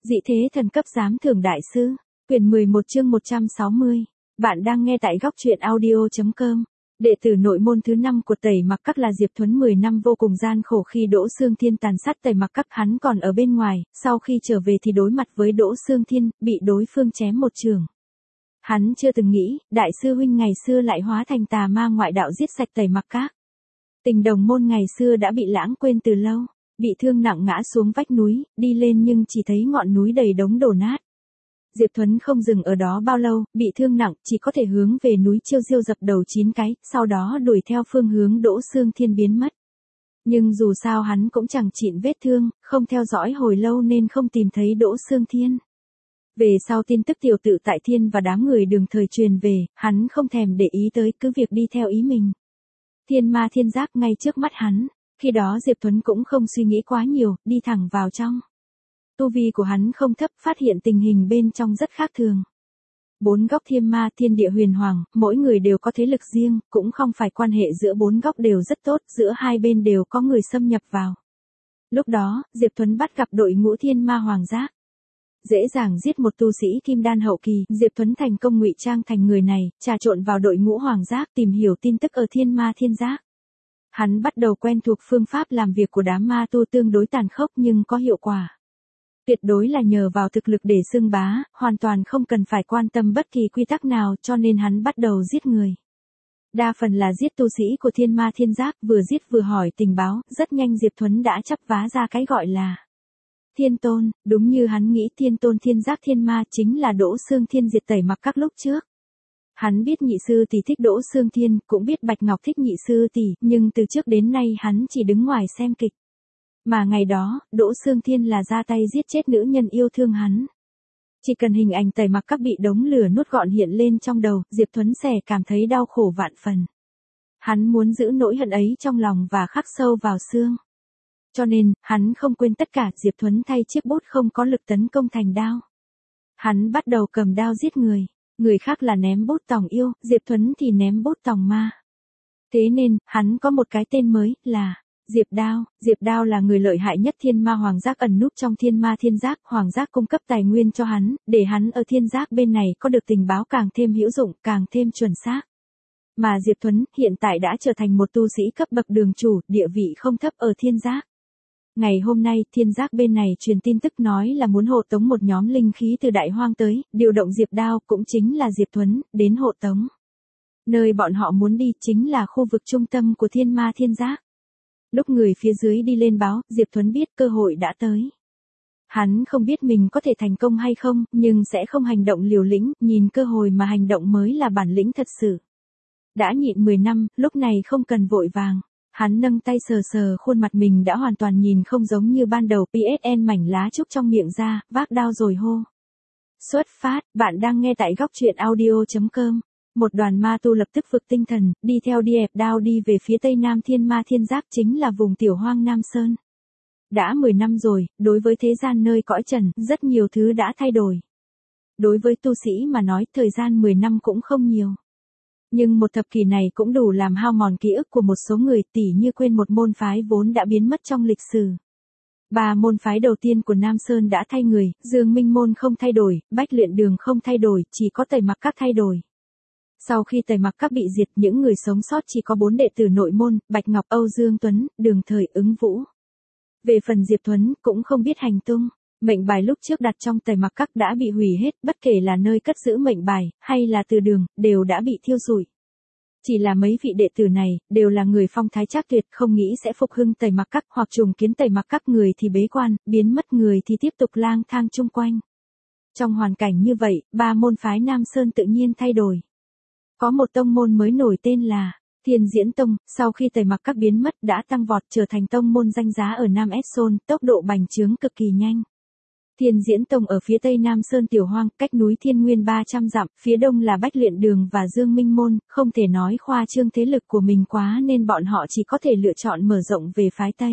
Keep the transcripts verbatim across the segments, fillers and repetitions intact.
Dị thế thần cấp giám thưởng đại sư. Quyển mười một chương một trăm sáu mươi. Bạn đang nghe tại góc truyện audio.com. Đệ tử nội môn thứ năm của Tẩy Mặc Các là Diệp Thuấn mười năm vô cùng gian khổ khi Đỗ Xương Thiên tàn sát Tẩy Mặc Các, hắn còn ở bên ngoài, sau khi trở về thì đối mặt với Đỗ Xương Thiên, bị đối phương chém một chưởng. Hắn chưa từng nghĩ, đại sư huynh ngày xưa lại hóa thành tà ma ngoại đạo giết sạch Tẩy Mặc Các. Tình đồng môn ngày xưa đã bị lãng quên từ lâu, bị thương nặng ngã xuống vách núi, đi lên nhưng chỉ thấy ngọn núi đầy đống đổ nát. Diệp Thuấn không dừng ở đó bao lâu, bị thương nặng, chỉ có thể hướng về núi Chiêu Diêu dập đầu chín cái, sau đó đuổi theo phương hướng Đỗ Xương Thiên biến mất. Nhưng dù sao hắn cũng chẳng chịn vết thương, không theo dõi hồi lâu nên không tìm thấy Đỗ Xương Thiên. Về sau tin tức tiểu tự tại thiên và đám người đường thời truyền về, hắn không thèm để ý tới, cứ việc đi theo ý mình. Thiên ma thiên giáp ngay trước mắt hắn, khi đó Diệp Thuấn cũng không suy nghĩ quá nhiều, đi thẳng vào trong. Tu vi của hắn không thấp, phát hiện tình hình bên trong rất khác thường. Bốn góc thiên ma, thiên địa huyền hoàng, mỗi người đều có thế lực riêng, cũng không phải quan hệ giữa bốn góc đều rất tốt, giữa hai bên đều có người xâm nhập vào. Lúc đó, Diệp Thuấn bắt gặp đội ngũ thiên ma hoàng giác. Dễ dàng giết một tu sĩ kim đan hậu kỳ, Diệp Thuấn thành công ngụy trang thành người này, trà trộn vào đội ngũ hoàng giác, tìm hiểu tin tức ở thiên ma thiên giác. Hắn bắt đầu quen thuộc phương pháp làm việc của đám ma tu tương đối tàn khốc nhưng có hiệu quả. Tuyệt đối là nhờ vào thực lực để xưng bá, hoàn toàn không cần phải quan tâm bất kỳ quy tắc nào, cho nên hắn bắt đầu giết người. Đa phần là giết tu sĩ của thiên ma thiên giác, vừa giết vừa hỏi tình báo, rất nhanh Diệp Thuấn đã chắp vá ra cái gọi là Thiên Tôn. Đúng như hắn nghĩ, Thiên Tôn thiên giác thiên ma chính là Đỗ Xương Thiên diệt Tẩy Mặc Các lúc trước. Hắn biết nhị sư tỷ thích Đỗ Xương Thiên, cũng biết Bạch Ngọc thích nhị sư tỷ, nhưng từ trước đến nay hắn chỉ đứng ngoài xem kịch. Mà ngày đó, Đỗ Xương Thiên là ra tay giết chết nữ nhân yêu thương hắn. Chỉ cần hình ảnh Tẩy Mặc Các bị đống lửa nuốt gọn hiện lên trong đầu, Diệp Thuấn sẽ cảm thấy đau khổ vạn phần. Hắn muốn giữ nỗi hận ấy trong lòng và khắc sâu vào xương. Cho nên, hắn không quên tất cả, Diệp Thuấn thay chiếc bút không có lực tấn công thành đao. Hắn bắt đầu cầm đao giết người. Người khác là ném bút tòng yêu, Diệp Thuấn thì ném bút tòng ma. Thế nên, hắn có một cái tên mới, là Diệp Đao. Diệp Đao là người lợi hại nhất thiên ma hoàng giác, ẩn núp trong thiên ma thiên giác, hoàng giác cung cấp tài nguyên cho hắn, để hắn ở thiên giác bên này có được tình báo càng thêm hữu dụng, càng thêm chuẩn xác. Mà Diệp Thuấn, hiện tại đã trở thành một tu sĩ cấp bậc đường chủ, địa vị không thấp ở thiên giác. Ngày hôm nay, thiên giác bên này truyền tin tức nói là muốn hộ tống một nhóm linh khí từ đại hoang tới, điều động Diệp Đao, cũng chính là Diệp Thuấn, đến hộ tống. Nơi bọn họ muốn đi chính là khu vực trung tâm của thiên ma thiên giác. Lúc người phía dưới đi lên báo, Diệp Thuấn biết cơ hội đã tới. Hắn không biết mình có thể thành công hay không, nhưng sẽ không hành động liều lĩnh, nhìn cơ hội mà hành động mới là bản lĩnh thật sự. Đã nhịn mười năm, lúc này không cần vội vàng. Hắn nâng tay sờ sờ khuôn mặt mình đã hoàn toàn nhìn không giống như ban đầu, pê ét en mảnh lá trúc trong miệng ra, vác đao rồi hô. Xuất phát, bạn đang nghe tại góc truyện audio.com. Một đoàn ma tu lập tức vực tinh thần, đi theo đi ép đao đi về phía tây nam thiên ma thiên giác, chính là vùng tiểu hoang Nam Sơn. Đã mười năm rồi, đối với thế gian nơi cõi trần, rất nhiều thứ đã thay đổi. Đối với tu sĩ mà nói, thời gian mười năm cũng không nhiều. Nhưng một thập kỷ này cũng đủ làm hao mòn ký ức của một số người, tỉ như quên một môn phái vốn đã biến mất trong lịch sử. Ba môn phái đầu tiên của Nam Sơn đã thay người, Dương Minh Môn không thay đổi, Bách Luyện Đường không thay đổi, chỉ có Tẩy Mặc Các thay đổi. Sau khi Tẩy Mặc Các bị diệt, những người sống sót chỉ có bốn đệ tử nội môn, Bạch Ngọc, Âu Dương Tuấn, Đường Thời, Ứng Vũ. Về phần Diệp Thuấn, cũng không biết hành tung. Mệnh bài lúc trước đặt trong Tẩy Mặc Các đã bị hủy hết, bất kể là nơi cất giữ mệnh bài, hay là từ đường, đều đã bị thiêu rụi. Chỉ là mấy vị đệ tử này, đều là người phong thái trác tuyệt, không nghĩ sẽ phục hưng Tẩy Mặc Các, hoặc trùng kiến Tẩy Mặc Các, người thì bế quan, biến mất, người thì tiếp tục lang thang chung quanh. Trong hoàn cảnh như vậy, ba môn phái Nam Sơn tự nhiên thay đổi. Có một tông môn mới nổi tên là Thiên Diễn Tông, sau khi Tẩy Mặc Các biến mất đã tăng vọt trở thành tông môn danh giá ở Nam Ét-Sôn, tốc độ bành trướng cực kỳ nhanh. Thiên Diễn Tông ở phía tây Nam Sơn tiểu hoang, cách núi Thiên Nguyên ba trăm dặm, phía đông là Bách Luyện Đường và Dương Minh Môn, không thể nói khoa trương thế lực của mình quá nên bọn họ chỉ có thể lựa chọn mở rộng về phái Tây.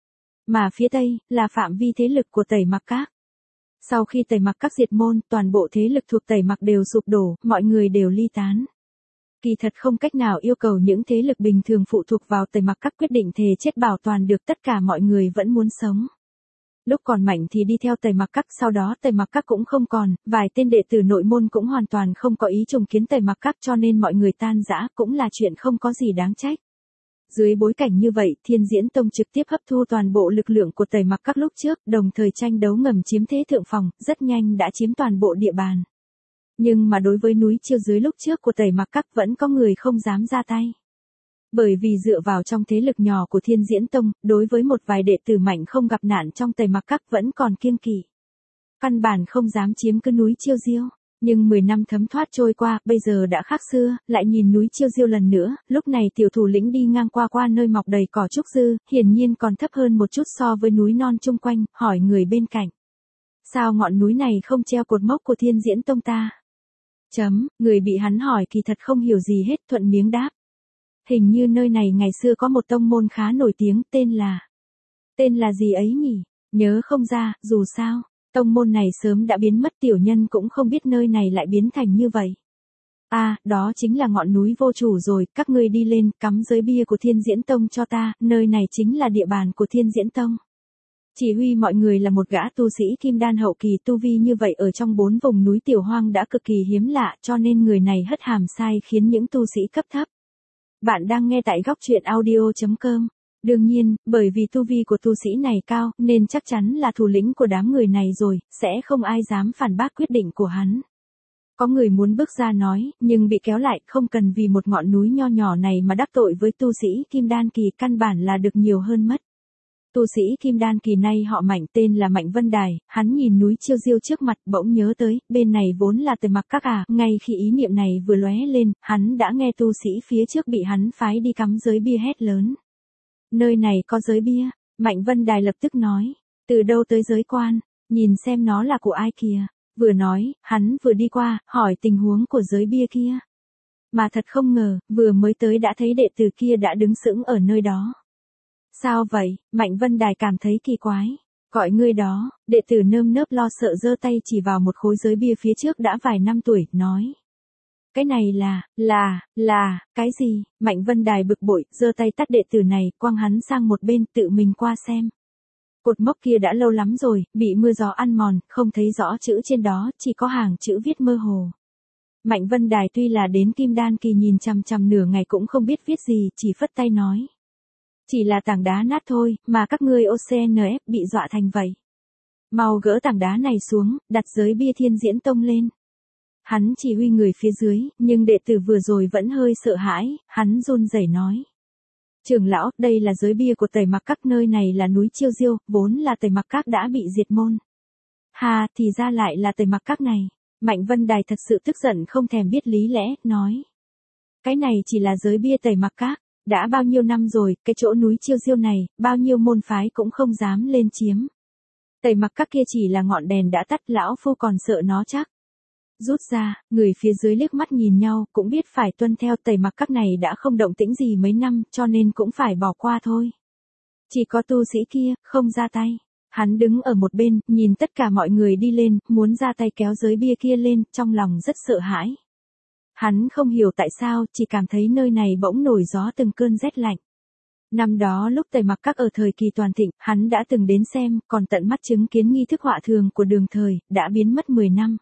Mà phía Tây, là phạm vi thế lực của Tẩy Mặc Các. Sau khi Tẩy Mặc Các diệt môn, toàn bộ thế lực thuộc Tẩy Mặc đều sụp đổ, mọi người đều ly tán. Kỳ thật không cách nào yêu cầu những thế lực bình thường phụ thuộc vào Tẩy Mặc Các quyết định thề chết bảo toàn được, tất cả mọi người vẫn muốn sống. Lúc còn mạnh thì đi theo Tề Mặc Các, sau đó Tề Mặc Các cũng không còn, vài tên đệ tử nội môn cũng hoàn toàn không có ý trùng kiến Tề Mặc Các, cho nên mọi người tan rã cũng là chuyện không có gì đáng trách. Dưới bối cảnh như vậy, Thiên Diễn Tông trực tiếp hấp thu toàn bộ lực lượng của Tề Mặc Các lúc trước, đồng thời tranh đấu ngầm chiếm thế thượng phòng, rất nhanh đã chiếm toàn bộ địa bàn. Nhưng mà đối với núi Chiêu dưới lúc trước của Tề Mặc Các vẫn có người không dám ra tay. Bởi vì dựa vào trong thế lực nhỏ của Thiên Diễn Tông, đối với một vài đệ tử mạnh không gặp nạn trong Tề Mặc Các vẫn còn kiêng kỵ. Căn bản không dám chiếm cứ núi Chiêu Diêu. Nhưng mười năm thấm thoát trôi qua, bây giờ đã khác xưa, lại nhìn núi Chiêu Diêu lần nữa, lúc này tiểu thủ lĩnh đi ngang qua qua nơi mọc đầy cỏ trúc dư, hiển nhiên còn thấp hơn một chút so với núi non chung quanh, hỏi người bên cạnh. Sao ngọn núi này không treo cột mốc của Thiên Diễn Tông ta? Chấm, người bị hắn hỏi kỳ thật không hiểu gì hết, thuận miếng đáp. Hình như nơi này ngày xưa có một tông môn khá nổi tiếng, tên là... Tên là gì ấy nhỉ? Nhớ không ra, dù sao. Tông môn này sớm đã biến mất, tiểu nhân cũng không biết nơi này lại biến thành như vậy. À, đó chính là ngọn núi vô chủ rồi, các ngươi đi lên, cắm giới bia của Thiên Diễn Tông cho ta, nơi này chính là địa bàn của Thiên Diễn Tông. Chỉ huy mọi người là một gã tu sĩ kim đan hậu kỳ, tu vi như vậy ở trong bốn vùng núi tiểu hoang đã cực kỳ hiếm lạ, cho nên người này hất hàm sai khiến những tu sĩ cấp thấp. Bạn đang nghe tại góc truyện audio chấm com. Đương nhiên, bởi vì tu vi của tu sĩ này cao, nên chắc chắn là thủ lĩnh của đám người này rồi, sẽ không ai dám phản bác quyết định của hắn. Có người muốn bước ra nói, nhưng bị kéo lại, không cần vì một ngọn núi nho nhỏ này mà đắc tội với tu sĩ kim đan kỳ, căn bản là được nhiều hơn mất. Tu sĩ kim đan kỳ nay họ Mạnh, tên là Mạnh Vân Đài, hắn nhìn núi Chiêu Diêu trước mặt, bỗng nhớ tới, bên này vốn là Tề Mặc Các à, ngay khi ý niệm này vừa lóe lên, hắn đã nghe tu sĩ phía trước bị hắn phái đi cắm giới bia hét lớn. Nơi này có giới bia, Mạnh Vân Đài lập tức nói, từ đâu tới giới quan, nhìn xem nó là của ai kìa, vừa nói, hắn vừa đi qua, hỏi tình huống của giới bia kia. Mà thật không ngờ, vừa mới tới đã thấy đệ tử kia đã đứng sững ở nơi đó. Sao vậy? Mạnh Vân Đài cảm thấy kỳ quái. Gọi ngươi đó, đệ tử nơm nớp lo sợ giơ tay chỉ vào một khối giới bia phía trước đã vài năm tuổi, nói. Cái này là, là, là, cái gì? Mạnh Vân Đài bực bội, giơ tay tát đệ tử này, quăng hắn sang một bên, tự mình qua xem. Cột mốc kia đã lâu lắm rồi, bị mưa gió ăn mòn, không thấy rõ chữ trên đó, chỉ có hàng chữ viết mơ hồ. Mạnh Vân Đài tuy là đến kim đan kỳ nhìn chằm chằm nửa ngày cũng không biết viết gì, chỉ phất tay nói. Chỉ là tảng đá nát thôi, mà các ngươi ô xê en ép bị dọa thành vậy. Mau gỡ tảng đá này xuống, đặt giới bia Thiên Diễn Tông lên. Hắn chỉ huy người phía dưới, nhưng đệ tử vừa rồi vẫn hơi sợ hãi, hắn run rẩy nói. Trưởng lão, đây là giới bia của Tề Mặc Các, nơi này là núi Chiêu Diêu, vốn là Tề Mặc Các đã bị diệt môn. Hà, thì ra lại là Tề Mặc Các này. Mạnh Vân Đài thật sự tức giận không thèm biết lý lẽ, nói. Cái này chỉ là giới bia Tề Mặc Các. Đã bao nhiêu năm rồi, cái chỗ núi Chiêu Diêu này, bao nhiêu môn phái cũng không dám lên chiếm. Tề Mặc Các kia chỉ là ngọn đèn đã tắt, lão phu còn sợ nó chắc. Rút ra, người phía dưới liếc mắt nhìn nhau, cũng biết phải tuân theo. Tề Mặc Các này đã không động tĩnh gì mấy năm, cho nên cũng phải bỏ qua thôi. Chỉ có tu sĩ kia, không ra tay. Hắn đứng ở một bên, nhìn tất cả mọi người đi lên, muốn ra tay kéo giới bia kia lên, trong lòng rất sợ hãi. Hắn không hiểu tại sao, chỉ cảm thấy nơi này bỗng nổi gió từng cơn rét lạnh. Năm đó lúc Tề Mặc Các ở thời kỳ toàn thịnh, hắn đã từng đến xem, còn tận mắt chứng kiến nghi thức họa thường của Đường Thời, đã biến mất mười năm.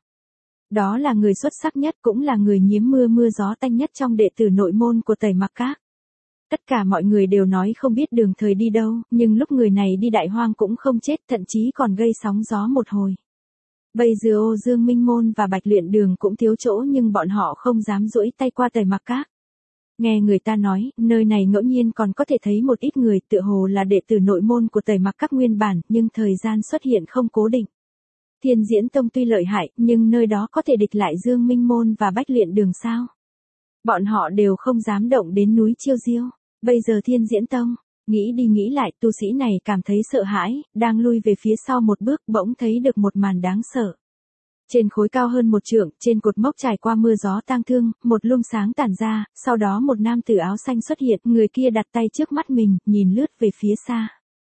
Đó là người xuất sắc nhất, cũng là người nhiễm mưa mưa gió tanh nhất trong đệ tử nội môn của Tề Mặc Các. Tất cả mọi người đều nói không biết Đường Thời đi đâu, nhưng lúc người này đi đại hoang cũng không chết, thậm chí còn gây sóng gió một hồi. Bây giờ Ô Dương Minh Môn và Bạch Luyện Đường cũng thiếu chỗ, nhưng bọn họ không dám duỗi tay qua Tề Mặc Các. Nghe người ta nói, nơi này ngẫu nhiên còn có thể thấy một ít người, tựa hồ là đệ tử nội môn của Tề Mặc Các nguyên bản, nhưng thời gian xuất hiện không cố định. Thiên Diễn Tông tuy lợi hại, nhưng nơi đó có thể địch lại Dương Minh Môn và Bách Luyện Đường sao? Bọn họ đều không dám động đến núi Chiêu Diêu. Bây giờ Thiên Diễn Tông, nghĩ đi nghĩ lại, tu sĩ này cảm thấy sợ hãi, đang lui về phía sau một bước, bỗng thấy được một màn đáng sợ. Trên khối cao hơn một trượng, trên cột mốc trải qua mưa gió tang thương, một luồng sáng tản ra, sau đó một nam tử áo xanh xuất hiện, người kia đặt tay trước mắt mình, nhìn lướt về phía xa.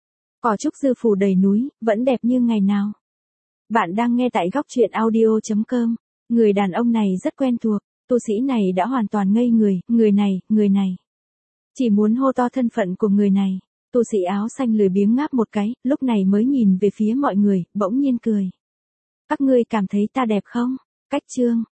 Cỏ trúc dư phủ đầy núi, vẫn đẹp như ngày nào. Bạn đang nghe tại góc truyện audio chấm com. Người đàn ông này rất quen thuộc, tu sĩ này đã hoàn toàn ngây người, người này, người này. Chỉ muốn hô to thân phận của người này. Tu sĩ áo xanh lười biếng ngáp một cái, lúc này mới nhìn về phía mọi người, bỗng nhiên cười. Các ngươi cảm thấy ta đẹp không? Cách chương.